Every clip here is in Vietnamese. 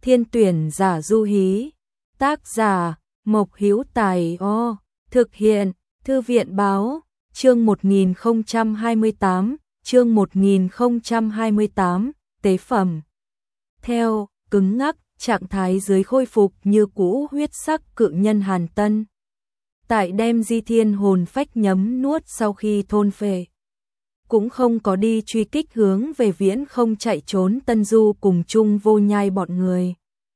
Thiên tuyển giả du hí. Tác giả Mộc Hữu Tài. Thực hiện Thư viện báo. Chương 1028, chương 1028, tế phẩm. Theo, cứng ngắc, trạng thái dưới khôi phục như cũ huyết sắc cự nhân Hàn Tân. Tại đem di thiên hồn phách nhấm nuốt sau khi thôn phệ. Cũng không có đi truy kích hướng về Viễn Không chạy trốn Tân Du cùng chung Vô Nhai bọn người.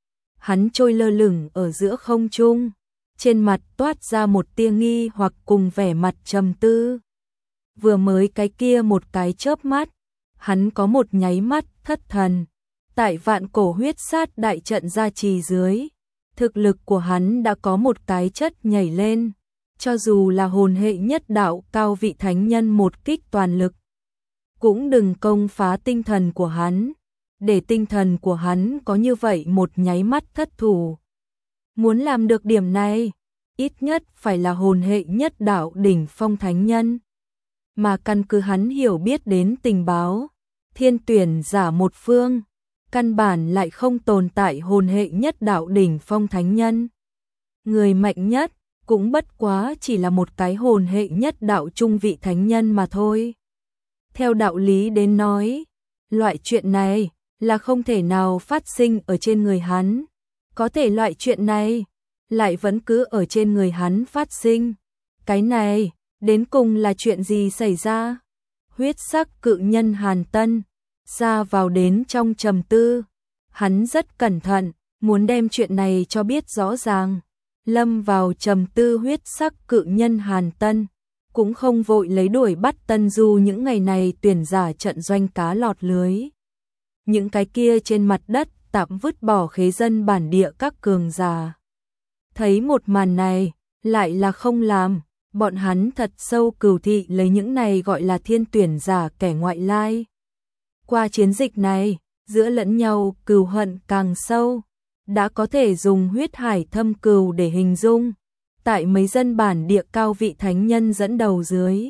Hắn trôi lơ lửng ở giữa không trung, trên mặt toát ra một tia nghi hoặc cùng vẻ mặt trầm tư. Vừa mới cái kia một cái chớp mắt, hắn có một nháy mắt thất thần. Tại vạn cổ huyết sát đại trận gia trì dưới, thực lực của hắn đã có một cái chất nhảy lên, cho dù là hồn hệ nhất đạo cao vị thánh nhân một kích toàn lực, cũng đừng công phá tinh thần của hắn, để tinh thần của hắn có như vậy một nháy mắt thất thủ. Muốn làm được điểm này, ít nhất phải là hồn hệ nhất đạo đỉnh phong thánh nhân. Mà căn cứ hắn hiểu biết đến tình báo, thiên tuyển giả một phương, căn bản lại không tồn tại hồn hệ nhất đạo đỉnh phong thánh nhân. Người mạnh nhất cũng bất quá chỉ là một cái hồn hệ nhất đạo trung vị thánh nhân mà thôi. Theo đạo lý đến nói, loại chuyện này là không thể nào phát sinh ở trên người hắn. Có thể loại chuyện này lại vẫn cứ ở trên người hắn phát sinh. Cái này đến cùng là chuyện gì xảy ra? Huyết sắc cự nhân Hàn Tân ra vào đến trong trầm tư. Hắn rất cẩn thận, muốn đem chuyện này cho biết rõ ràng. Lâm vào trầm tư huyết sắc cự nhân Hàn Tân, cũng không vội lấy đuổi bắt Tân Du những ngày này tuyển giả trận doanh cá lọt lưới. Những cái kia trên mặt đất tạm vứt bỏ khế dân bản địa các cường giả. Thấy một màn này, lại là không làm, bọn hắn thật sâu cừu thị lấy những này gọi là thiên tuyển giả kẻ ngoại lai. Qua chiến dịch này, giữa lẫn nhau cừu hận càng sâu, đã có thể dùng huyết hải thâm cừu để hình dung. Tại mấy dân bản địa cao vị thánh nhân dẫn đầu dưới,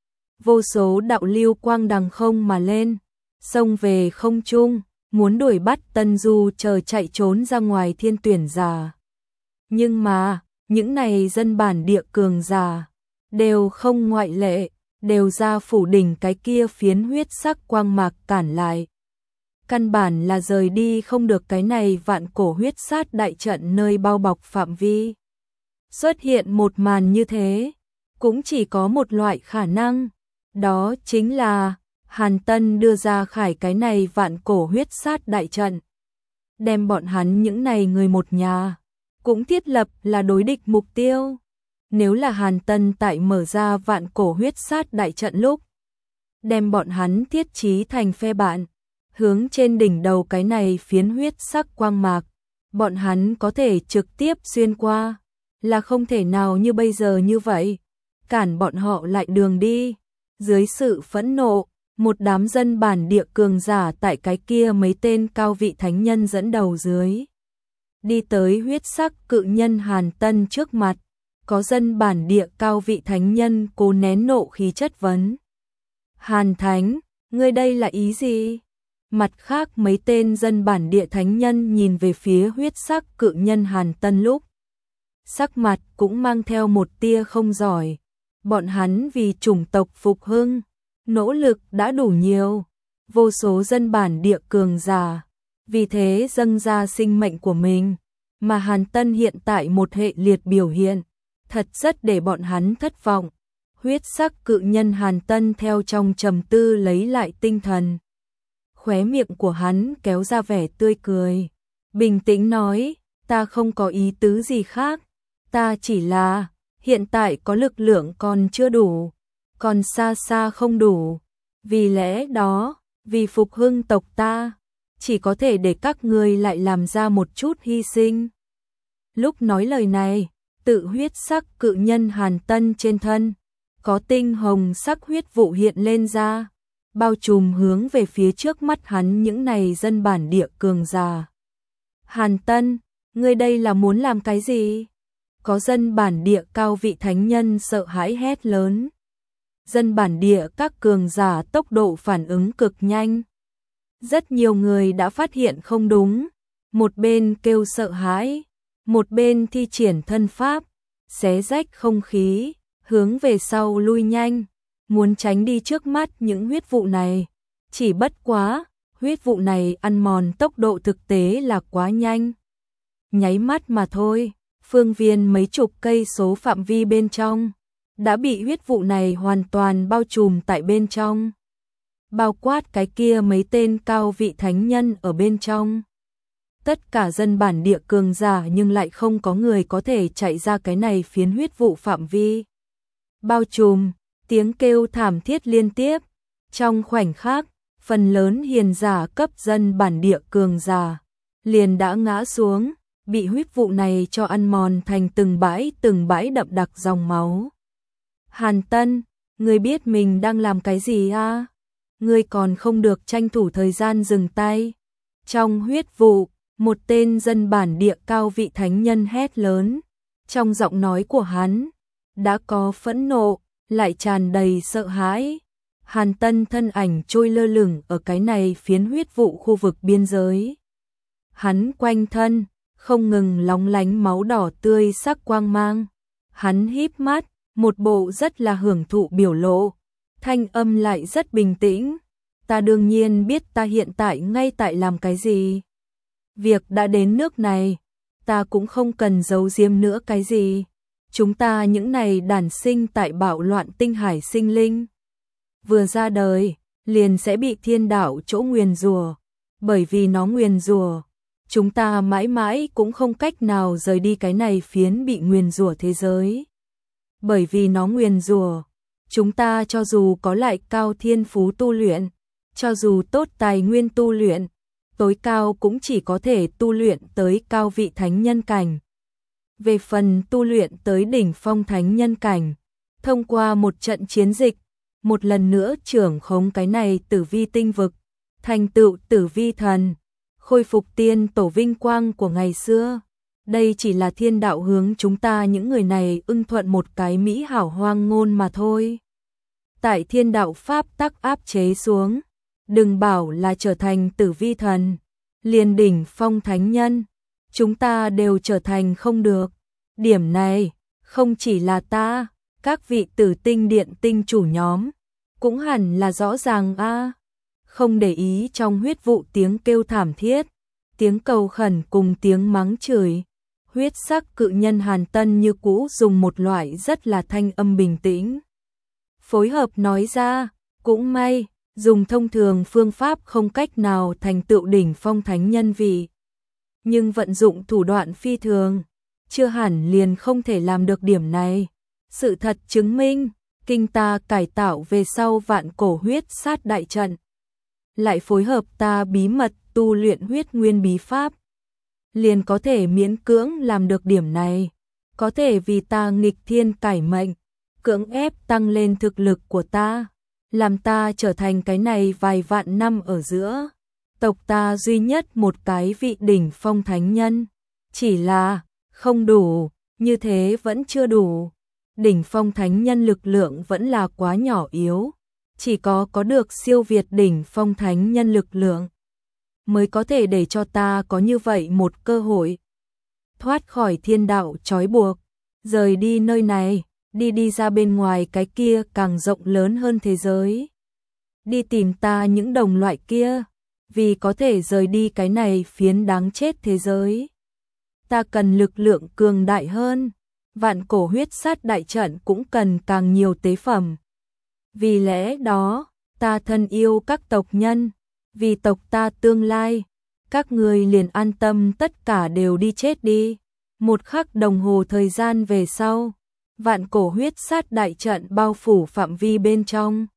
vô số đạo lưu quang đằng không mà lên, xông về không trung, muốn đuổi bắt Tân Du chờ chạy trốn ra ngoài thiên tuyển giả. Nhưng mà, những này dân bản địa cường giả, đều không ngoại lệ, đều ra phủ đỉnh cái kia phiến huyết sắc quang mạc cản lại. Căn bản là rời đi không được cái này vạn cổ huyết sát đại trận nơi bao bọc phạm vi. Xuất hiện một màn như thế, cũng chỉ có một loại khả năng, đó chính là Hàn Tân đưa ra khải cái này vạn cổ huyết sát đại trận. Đem bọn hắn những này người một nhà, cũng thiết lập là đối địch mục tiêu. Nếu là Hàn Tân tại mở ra vạn cổ huyết sát đại trận lúc, đem bọn hắn thiết trí thành phe bạn, hướng trên đỉnh đầu cái này phiến huyết sắc quang mạc, bọn hắn có thể trực tiếp xuyên qua, là không thể nào như bây giờ như vậy, cản bọn họ lại đường đi. Dưới sự phẫn nộ, một đám dân bản địa cường giả tại cái kia mấy tên cao vị thánh nhân dẫn đầu dưới, đi tới huyết sắc cự nhân Hàn Tân trước mặt. Có dân bản địa cao vị thánh nhân cố nén nộ khí chất vấn: Hàn Thánh, ngươi đây là ý gì? Mặt khác mấy tên dân bản địa thánh nhân nhìn về phía huyết sắc cự nhân Hàn Tân lúc, sắc mặt cũng mang theo một tia không giỏi. Bọn hắn vì chủng tộc phục hưng, nỗ lực đã đủ nhiều. Vô số dân bản địa cường giả, vì thế dâng ra sinh mệnh của mình. Mà Hàn Tân hiện tại một hệ liệt biểu hiện, thật rất để bọn hắn thất vọng. Huyết sắc cự nhân Hàn Tân theo trong trầm tư lấy lại tinh thần. Khóe miệng của hắn kéo ra vẻ tươi cười, bình tĩnh nói: ta không có ý tứ gì khác, ta chỉ là hiện tại có lực lượng còn chưa đủ, còn xa xa không đủ. Vì lẽ đó, vì phục hưng tộc ta, chỉ có thể để các ngươi lại làm ra một chút hy sinh. Lúc nói lời này, tự huyết sắc cự nhân Hàn Tân trên thân, có tinh hồng sắc huyết vụ hiện lên ra, bao trùm hướng về phía trước mắt hắn những này dân bản địa cường giả. Hàn Tân, ngươi đây là muốn làm cái gì? Có dân bản địa cao vị thánh nhân sợ hãi hét lớn. Dân bản địa các cường giả tốc độ phản ứng cực nhanh. Rất nhiều người đã phát hiện không đúng. một bên kêu sợ hãi, một bên thi triển thân pháp, xé rách không khí, hướng về sau lui nhanh, muốn tránh đi trước mắt những huyết vụ này. Chỉ bất quá, huyết vụ này ăn mòn tốc độ thực tế là quá nhanh. Nháy mắt mà thôi, phương viên mấy chục cây số phạm vi bên trong đã bị huyết vụ này hoàn toàn bao trùm tại bên trong. Bao quát cái kia mấy tên cao vị thánh nhân ở bên trong. Tất cả dân bản địa cường giả nhưng lại không có người có thể chạy ra cái này phiến huyết vụ phạm vi. Bao trùm, tiếng kêu thảm thiết liên tiếp. Trong khoảnh khắc, phần lớn hiền giả cấp dân bản địa cường giả liền đã ngã xuống, bị huyết vụ này cho ăn mòn thành từng bãi đậm đặc dòng máu. Hàn Tân, ngươi biết mình đang làm cái gì à? Ngươi còn không được tranh thủ thời gian dừng tay. Trong huyết vụ, một tên dân bản địa cao vị thánh nhân hét lớn. Trong giọng nói của hắn, đã có phẫn nộ, lại tràn đầy sợ hãi. Hàn Tân thân ảnh trôi lơ lửng ở cái này phiến huyết vụ khu vực biên giới. Hắn quanh thân, không ngừng lóng lánh máu đỏ tươi sắc quang mang. Hắn híp mắt, một bộ rất là hưởng thụ biểu lộ. Thanh âm lại rất bình tĩnh. Ta đương nhiên biết ta hiện tại ngay tại làm cái gì. Việc đã đến nước này, ta cũng không cần giấu giếm nữa cái gì. Chúng ta những này đản sinh tại bạo loạn tinh hải sinh linh. Vừa ra đời, liền sẽ bị thiên đạo chỗ nguyền rủa. Bởi vì nó nguyền rủa, chúng ta mãi mãi cũng không cách nào rời đi cái này phiến bị nguyền rủa thế giới. Bởi vì nó nguyền rủa, chúng ta cho dù có lại cao thiên phú tu luyện, cho dù tốt tài nguyên tu luyện, tối cao cũng chỉ có thể tu luyện tới cao vị thánh nhân cảnh. Về phần tu luyện tới đỉnh phong thánh nhân cảnh, thông qua một trận chiến dịch, một lần nữa trưởng khống cái này tử vi tinh vực, thành tựu tử vi thần, khôi phục tiên tổ vinh quang của ngày xưa. Đây chỉ là thiên đạo hướng chúng ta những người này ưng thuận một cái mỹ hảo hoang ngôn mà thôi. Tại thiên đạo pháp tắc áp chế xuống, đừng bảo là trở thành tử vi thần, liền đỉnh phong thánh nhân, chúng ta đều trở thành không được. Điểm này, không chỉ là ta, các vị tử tinh điện tinh chủ nhóm, cũng hẳn là rõ ràng a. Không để ý trong huyết vụ tiếng kêu thảm thiết, tiếng cầu khẩn cùng tiếng mắng chửi. Huyết sắc cự nhân Hàn Tân như cũ dùng một loại rất là thanh âm bình tĩnh. Phối hợp nói ra, cũng may, dùng thông thường phương pháp không cách nào thành tựu đỉnh phong thánh nhân vị. Nhưng vận dụng thủ đoạn phi thường, chưa hẳn liền không thể làm được điểm này. Sự thật chứng minh, kinh ta cải tạo về sau vạn cổ huyết sát đại trận. Lại phối hợp ta bí mật tu luyện huyết nguyên bí pháp. Liền có thể miễn cưỡng làm được điểm này. Có thể vì ta nghịch thiên cải mệnh, cưỡng ép tăng lên thực lực của ta. Làm ta trở thành cái này vài vạn năm ở giữa. Tộc ta duy nhất một cái vị đỉnh phong thánh nhân. Chỉ là, không đủ, như thế vẫn chưa đủ. Đỉnh phong thánh nhân lực lượng vẫn là quá nhỏ yếu. Chỉ có được siêu việt đỉnh phong thánh nhân lực lượng, mới có thể để cho ta có như vậy một cơ hội. Thoát khỏi thiên đạo trói buộc, rời đi nơi này, đi ra bên ngoài cái kia càng rộng lớn hơn thế giới. Đi tìm ta những đồng loại kia, vì có thể rời đi cái này phiến đáng chết thế giới. Ta cần lực lượng cường đại hơn, vạn cổ huyết sát đại trận cũng cần càng nhiều tế phẩm. Vì lẽ đó, ta thân yêu các tộc nhân, vì tộc ta tương lai, các người liền an tâm tất cả đều đi chết đi. Một khắc đồng hồ thời gian về sau, vạn cổ huyết sát đại trận bao phủ phạm vi bên trong.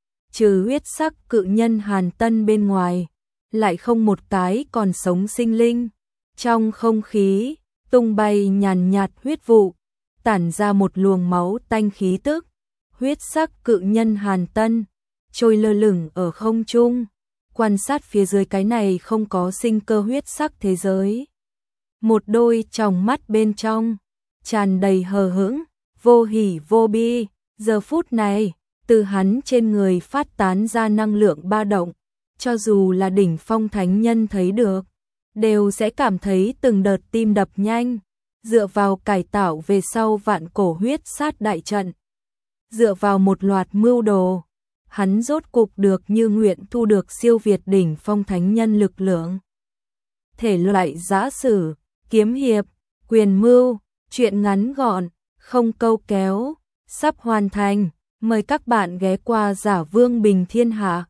Trừ huyết sắc cự nhân Hàn Tân bên ngoài, lại không một cái còn sống sinh linh. Trong không khí, tung bay nhàn nhạt huyết vụ, tản ra một luồng máu tanh khí tức. Huyết sắc cự nhân Hàn Tân, trôi lơ lửng ở không trung, quan sát phía dưới cái này không có sinh cơ huyết sắc thế giới. Một đôi tròng mắt bên trong, tràn đầy hờ hững, vô hỉ vô bi, giờ phút này, từ hắn trên người phát tán ra năng lượng ba động, cho dù là đỉnh phong thánh nhân thấy được, đều sẽ cảm thấy từng đợt tim đập nhanh, dựa vào cải tạo về sau vạn cổ huyết sát đại trận. Dựa vào một loạt mưu đồ, hắn rốt cục được như nguyện thu được siêu việt đỉnh phong thánh nhân lực lượng. Thể loại giã sử, kiếm hiệp, quyền mưu, truyện ngắn gọn, không câu kéo, sắp hoàn thành, mời các bạn ghé qua Giả Vương Bình Thiên Hạ.